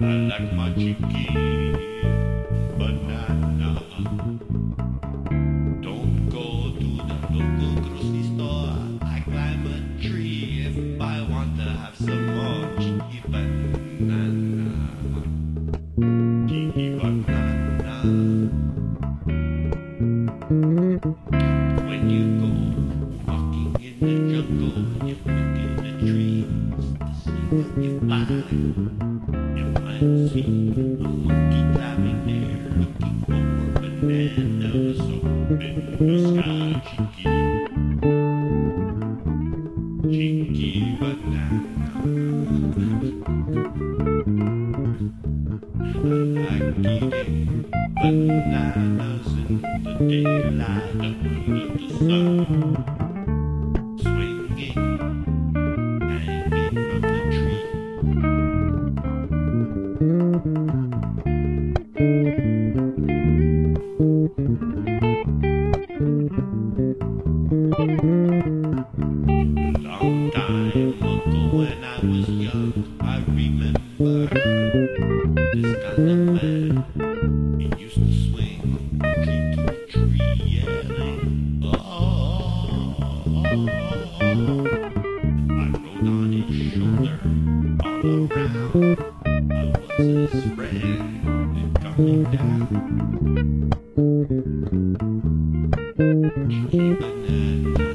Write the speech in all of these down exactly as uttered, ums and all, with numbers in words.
I like my chicken banana. Don't go to the local grocery store. I climb a tree if I want to have some more cheeky banana. Cheeky banana. When you go walking in the jungle, you look in the trees to see what you find. You might see a monkey climbing there looking for bananas up in the sky. Cheeky, cheeky banana. I like eating bananas in the daylight underneath the sun, swinging, hanging from the tree. Long time ago when I was young, I remember this kind of man. He used to swing tree to tree, yelling, oh, oh, oh, oh. I rode on his shoulder all around. I was his friend coming down. Cheeky banana.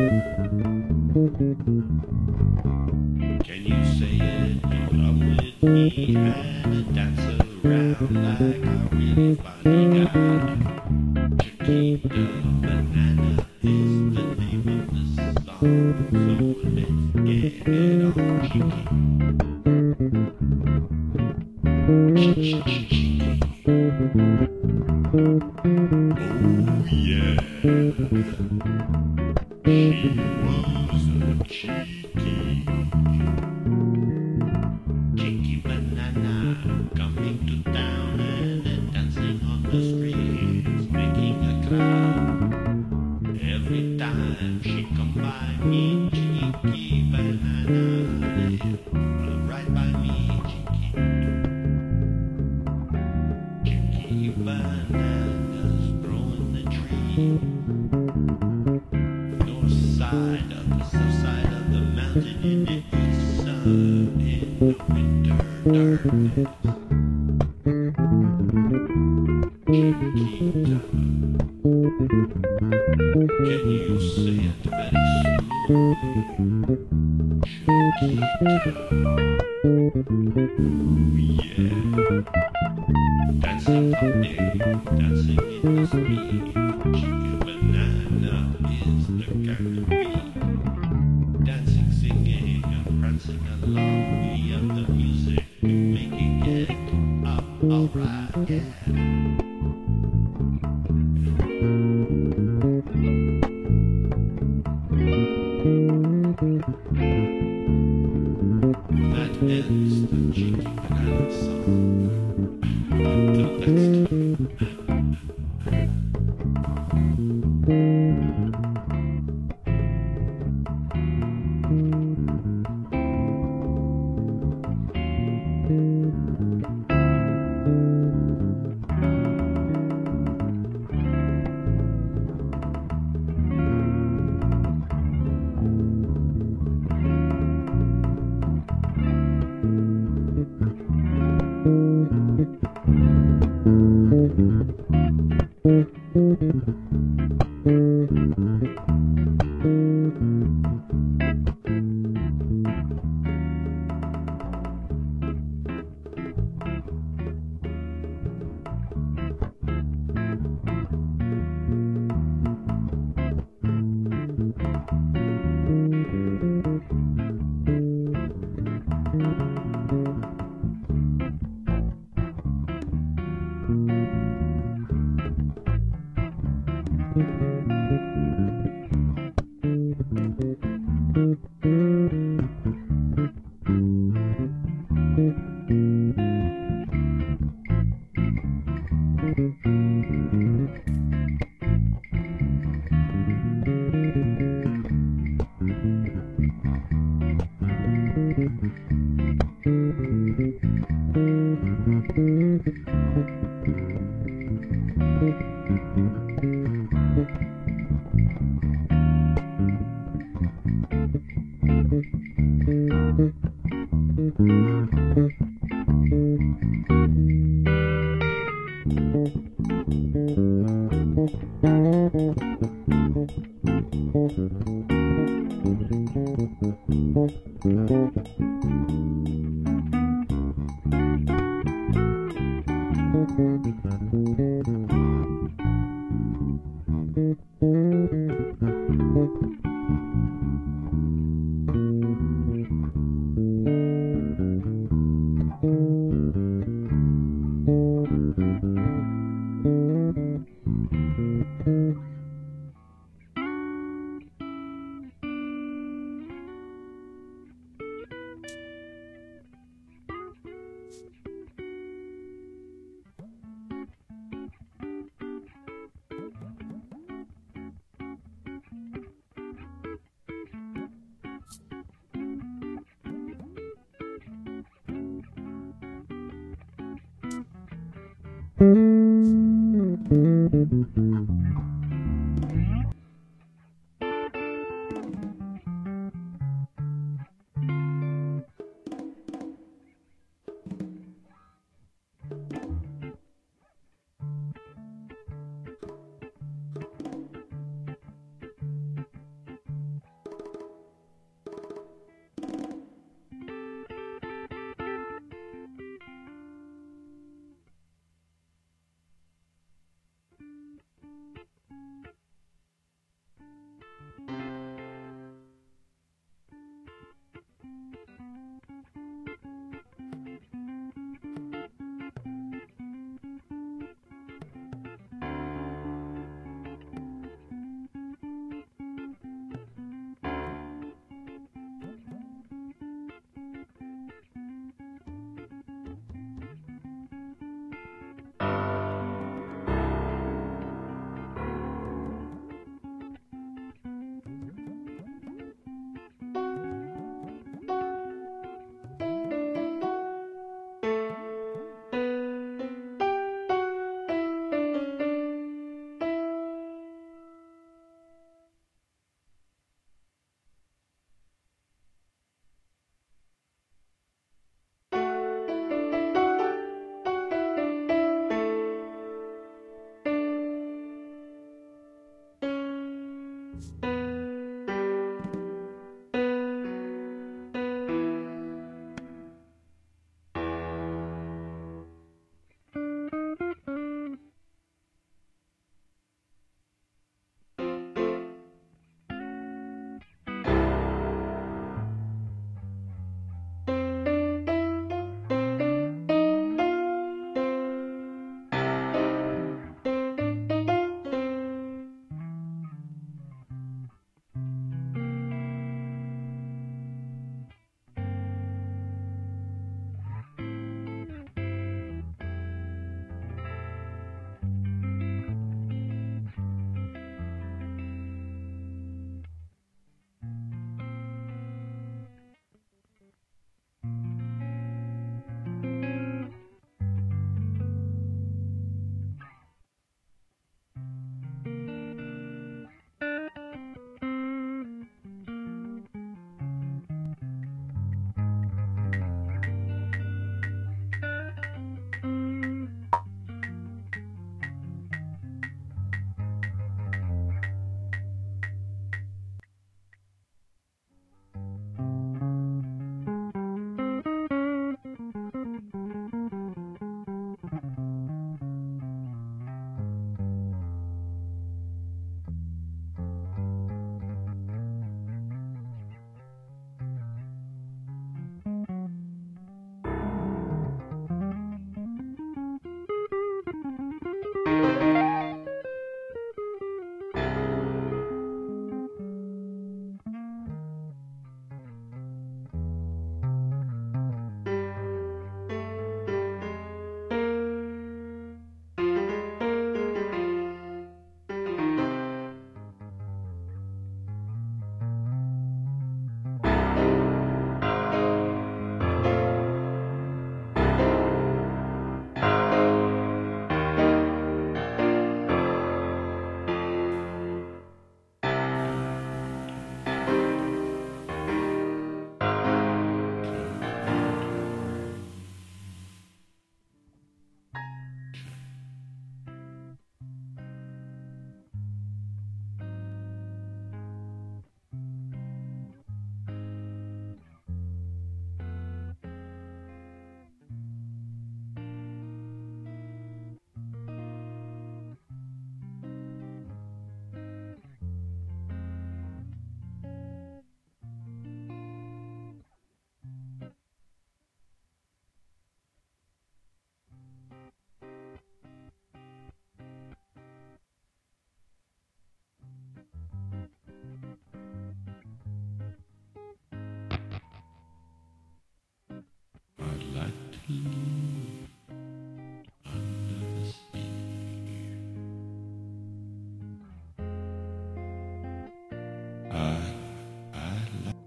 Can you say it? Come with me and dance around like a really funny guy. Chiquita banana is the name of the song, so let's get it on, cheeky. Cheeky. Oh yeah. She was a cheeky, cheeky banana, coming to town and dancing on the streets, making a crowd. Every time she come by me, cheeky banana, yeah, right by me, cheeky, cheeky bananas growing the tree. Side of the south side of the mountain in the east sun in the winter darkness. Chiquita, can you say it very slowly? Chiquita, ooh yeah, dancing all day, dancing in the street. Chicken banana is the kind dancing, singing, and prancing along. We have the music to make it get up, alright, yeah. That ends the cheeky banana song. Until next time. live under the sea. I, I like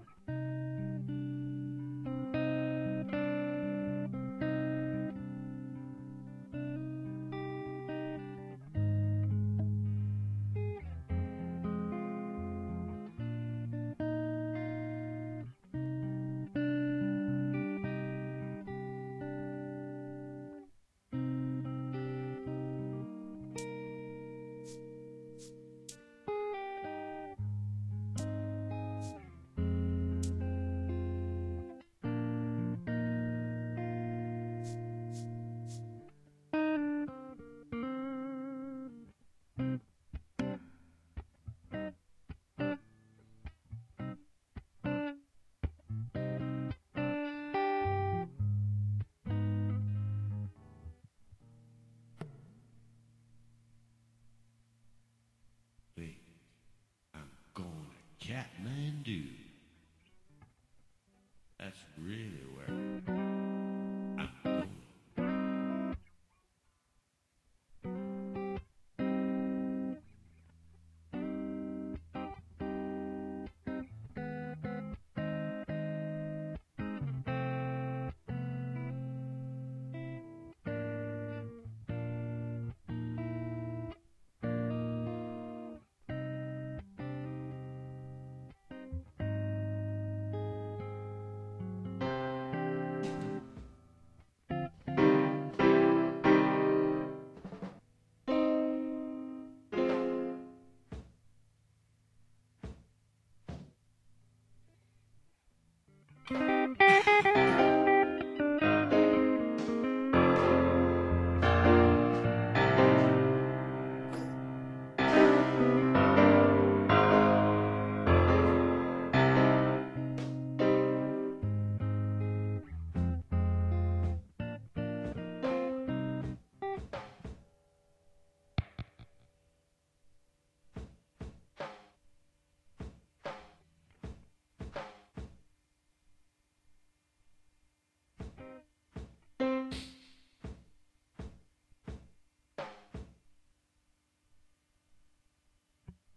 Wait, I'm going to Kathmandu. That's real